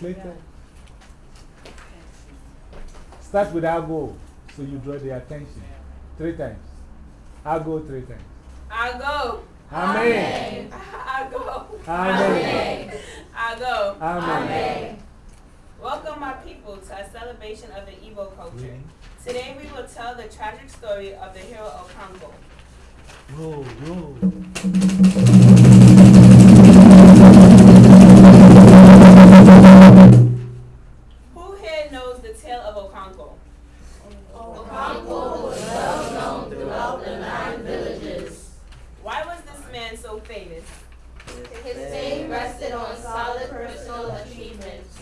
translator? Start with I'll go, so you draw the attention. 3 times. I'll go 3 times. I'll go. Amen. I'll go. Amen. I'll go. Amen. Welcome, my people, to a celebration of the Igbo culture. Today we will tell the tragic story of the hero Okango. Whoa, whoa. Who here knows the tale of Okango? Okango was well known throughout the 9 villages. Why was this man so famous? His fame rested on solid personal achievements.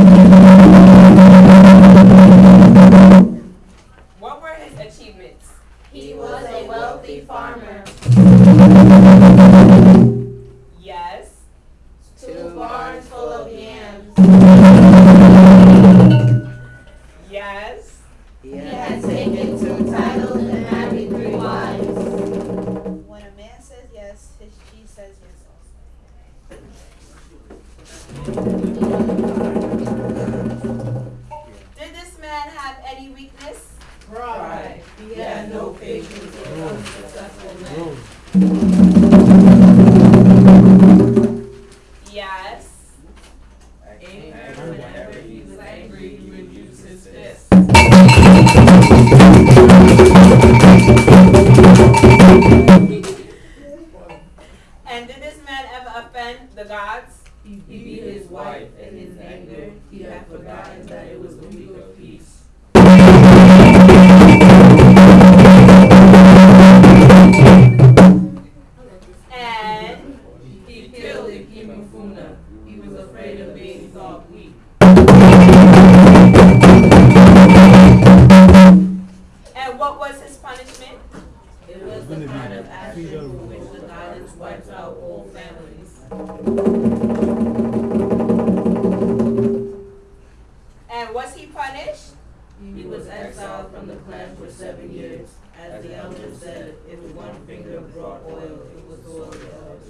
What were his achievements? He was a wealthy farmer. Yes. 2 barns full of yams. Yes. He had taken 2 titles and married 3 wives. When a man says yes, his cheese says yes Did this man have any weakness? Pride. He had no patience with unsuccessful men. Yes. Whenever he was angry, he would use his fists. And did this man ever offend the gods? He beat his wife in his anger. He had forgotten that it was the week of peace. And He killed Ikemefuna. He was afraid of being thought weak. and what was his punishment? It was the kind of action for which the goddess wipes out whole families. And was he punished? He was exiled from the clan for 7 years. As the elder said, if one finger brought oil, it was all the others.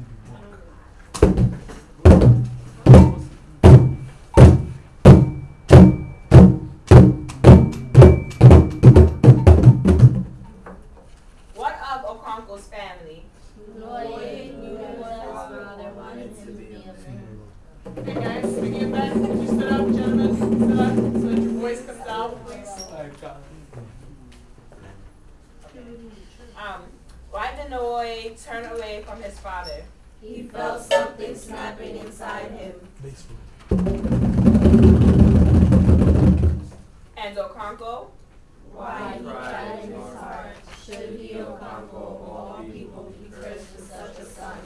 What of Okonko's family? Lloyd knew his father wanted him to be a man. Hey guys, speaking of that, could you sit up, gentlemen? Sit up so that your voice comes out, please. Why did Noi turn away from his father? He felt something snapping inside him. And Okonko? Why he cried in his heart, should he, Okanko, of all people, be cursed with such a son?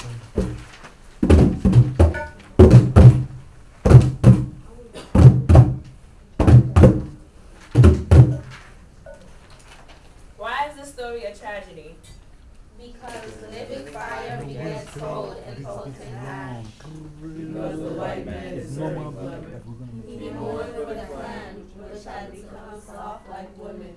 Why is this story a tragedy? Because the living fire begins cold and potent ash. Because the white man is very clever. He mourned for the clan, which had become soft like women.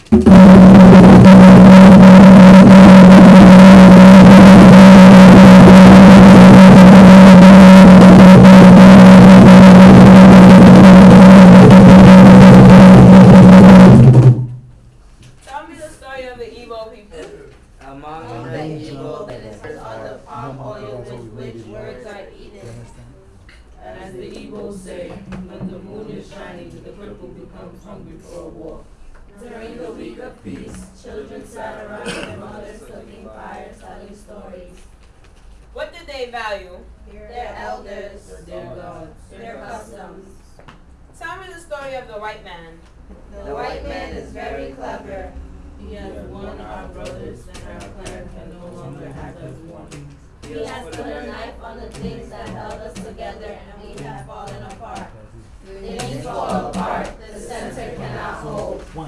Tell me the story of the Igbo people. Among the Igbo ministers are the palm oil with which words are eaten. As the Igbos say, when the moon is shining, the cripple becomes hungry for a walk. During the week of peace, children sat around their mothers cooking fires, telling stories. What did they value? Their elders, their gods, their customs. Tell me the story of the white man. The white man is very clever. He has won our brothers, and our clan can no longer act as one. He has put a knife on the things that held us together, and we have fallen apart. Things fall apart, the center cannot hold. One.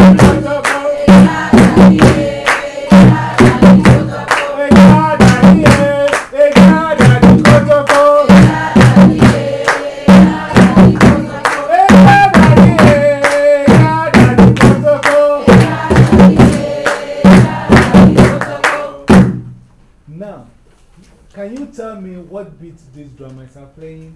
Yeah. tell me what beats these drummers are playing?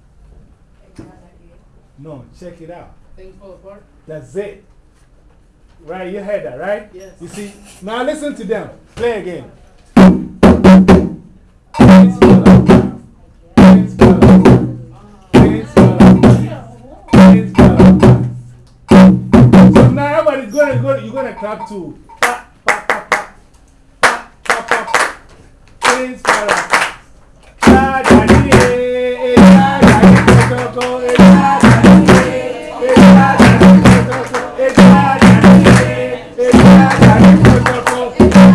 No, check it out. Things fall apart? That's it. Right, you heard that, right? Yes. You see, now listen to them. Play again. Things fall apart. Things fall apart. Things fall apart. Things fall apart. So now everybody's going to go, you're going to clap too. Pa, pa, pa, pa. Pa, pa, pa, pa. Things fall apart. Da, da, dee, eh, da, da, dee, go, go, go, eh, da, da, dee, eh, da, da, dee, go, go, go, eh, da, da, dee, eh, da, da, dee, go, go, go.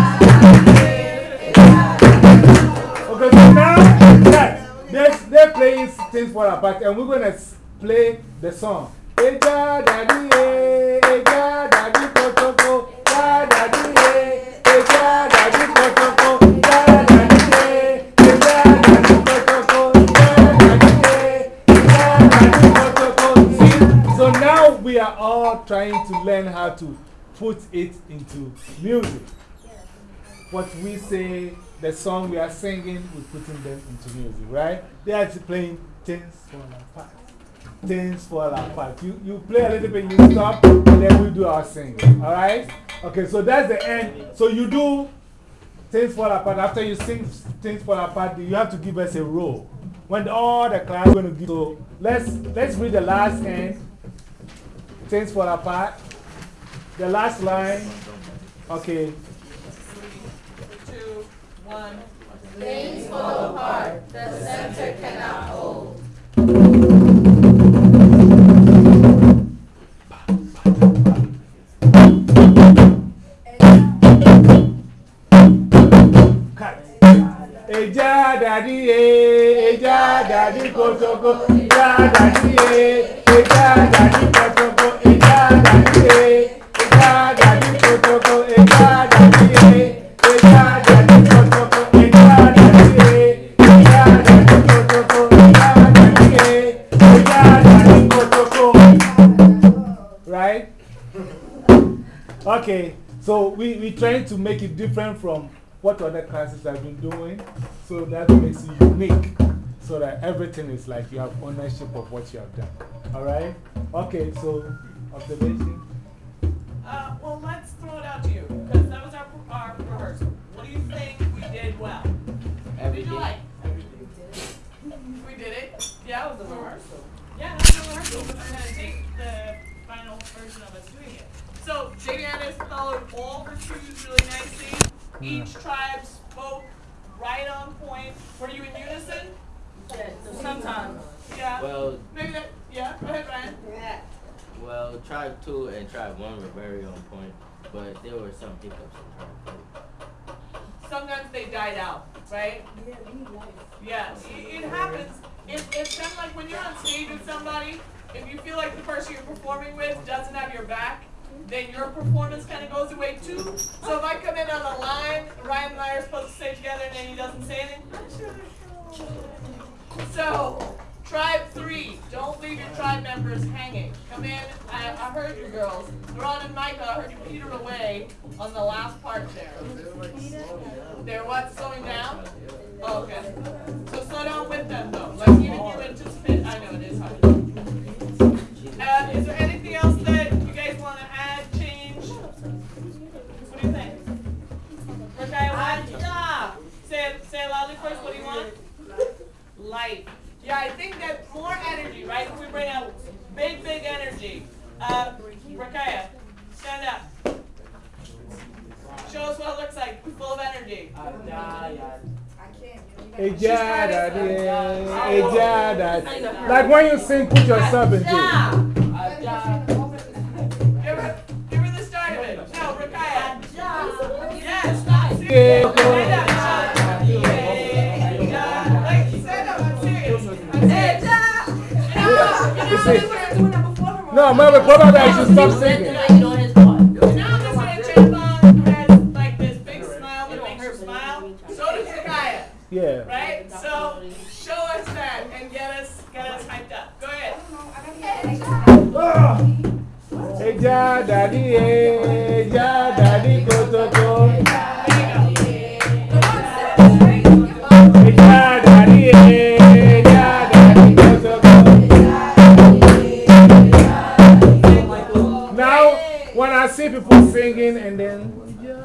Okay, so now, guys, they're playing Things Fall Apart, and we're going to play the song. Eh, da, da, dee, eh, da, da, dee, go, go, go, da, da, dee, eh, da, da, dee, go, go, go, da, da, dee, eh, da, da, dee, go, go, go, da, da, dee, eh, da, da, dee, go, go, go. See? So now we are all trying to learn how to put it into music. What we say, the song we are singing, we're putting them into music, right? They are playing Things Fall Apart. Things Fall Apart. You play a little bit, you stop, and then we do our singing, alright? Okay, so that's the end. So you do Things Fall Apart. After you sing Things Fall Apart, you have to give us a roll. When all the class is going to give. So let's read the last end. Things Fall Apart. The last line. Okay. 3, 2, 1. Things fall apart, the center cannot hold. Cut. Eja daddy, eja daddy, go to go. Eja daddy, eja daddy, go to go. Eja daddy, eja daddy, go to go. Eja daddy, eja daddy, go to go. Eja daddy, eja daddy, go to go. Eja daddy, go to go. Right? Okay, so we're trying to make it different from what other classes have been doing, so that makes it unique, so that everything is like you have ownership of what you have done. Alright? Okay, so observation? Well, let's throw it out to you, because that was our rehearsal. What do you think we did well? What did you like? We did it? Yeah, it was a rehearsal. Yeah, that was a rehearsal. We're going to take the final version of us doing it. So, Jadiana's followed all her cues really nicely. Each tribe spoke right on point. Were you in unison? Sometimes. Yeah. Well, Maybe that, yeah, go ahead, Ryan. Yeah. well, Tribe 2 and Tribe 1 were very on point, but there were some hiccups in Tribe 2. Sometimes they died out, right? Yeah, it happens. It's kind of like when you're on stage with somebody, if you feel like the person you're performing with doesn't have your back, then your performance kind of goes away too. So if I come in on a line, Ryan and I are supposed to stay together and then he doesn't say anything. So, Tribe 3, don't leave your tribe members hanging. Come in, I heard you girls. Ron and Micah, I heard you peter away on the last part there. They're what, slowing down? Oh, okay. So slow down with them though. Like even you anticipate, I know it is hard. Is there anything else that you guys want to add, change? What do you think? Okay, say it loudly first. What do you want? Light. Yeah, I think that more energy, right? If we bring out big energy. Rakaya, stand up. Show us what it looks like. Full of energy. Eja daddy, eja daddy. Like when you sing, put yourself into it. Give her the start of it. No, Rakaya. Yes. No, Mama, probably I should stop singing. Now this way, Chambon has like this big smile that makes her smile. So does Rakaya. Yeah. Right? So show us that and get us hyped up. Go ahead. Eja daddy, eja daddy, go to go. Eja daddy. see people singing and then.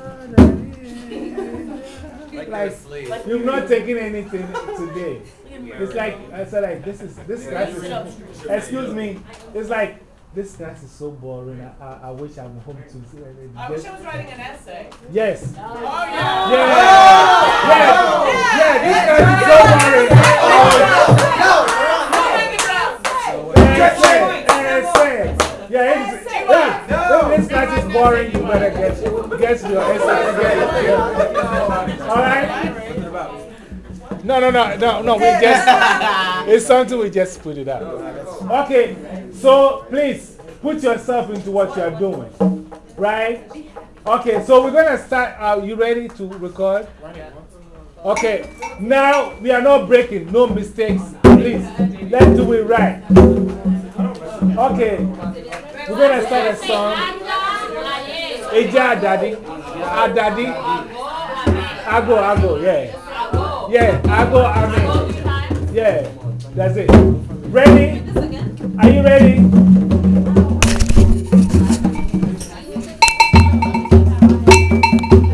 Like you've not taken anything today. It's like, I said, like, this class is, excuse me, it's like, this class is so boring. I wish I'm home to. I wish I was writing an essay. Yes. Oh, yeah. Yeah, this class is so boring. This class is boring. You better get your essay. Alright? No. We just, it's something we just put it out. Okay, so please put yourself into what you are doing. Right? Okay, so we're going to start. Are you ready to record? Okay, now we are not breaking, no mistakes. Please, let's do it right. Okay, we're going to start a song. Eja Daddy. Daddy. Ago, yeah. Yeah, Ago, Amen. Yeah, that's it. Ready? Are you ready?